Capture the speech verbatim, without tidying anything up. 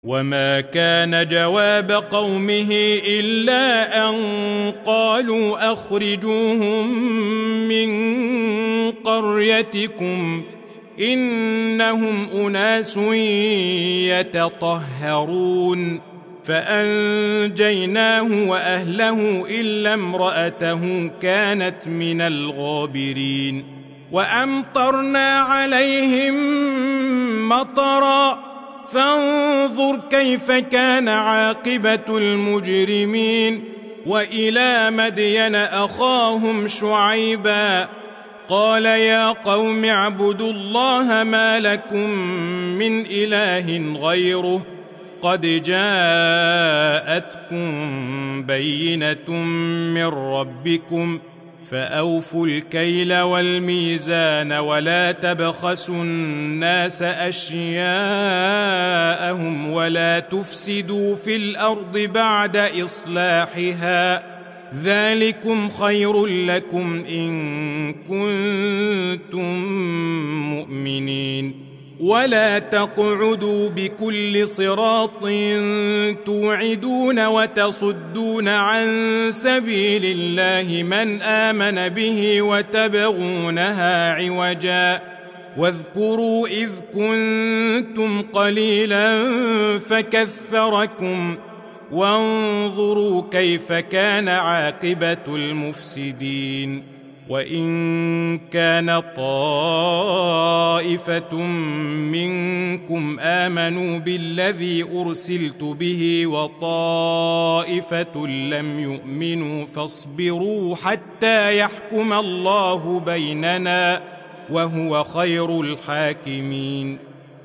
وما كان جواب قومه إلا أن قالوا أخرجوهم من قريتكم إنهم أناس يتطهرون فأنجيناه وأهله إلا امرأته كانت من الغابرين وأمطرنا عليهم مطرا فانظر كيف كان عاقبة المجرمين وإلى مدين أخاهم شعيبا قال يا قوم اعبدوا الله ما لكم من إله غيره قد جاءتكم بينة من ربكم فأوفوا الكيل والميزان ولا تبخسوا الناس أشياءهم ولا تفسدوا في الأرض بعد إصلاحها ذلكم خير لكم إن كنتم مؤمنين ولا تقعدوا بكل صراط توعدون وتصدون عن سبيل الله من آمن به وتبغونها عوجا واذكروا إذ كنتم قليلا فكثركم وانظروا كيف كان عاقبة المفسدين وإن كان طائفة منكم آمنوا بالذي أرسلت به وطائفة لم يؤمنوا فاصبروا حتى يحكم الله بيننا وهو خير الحاكمين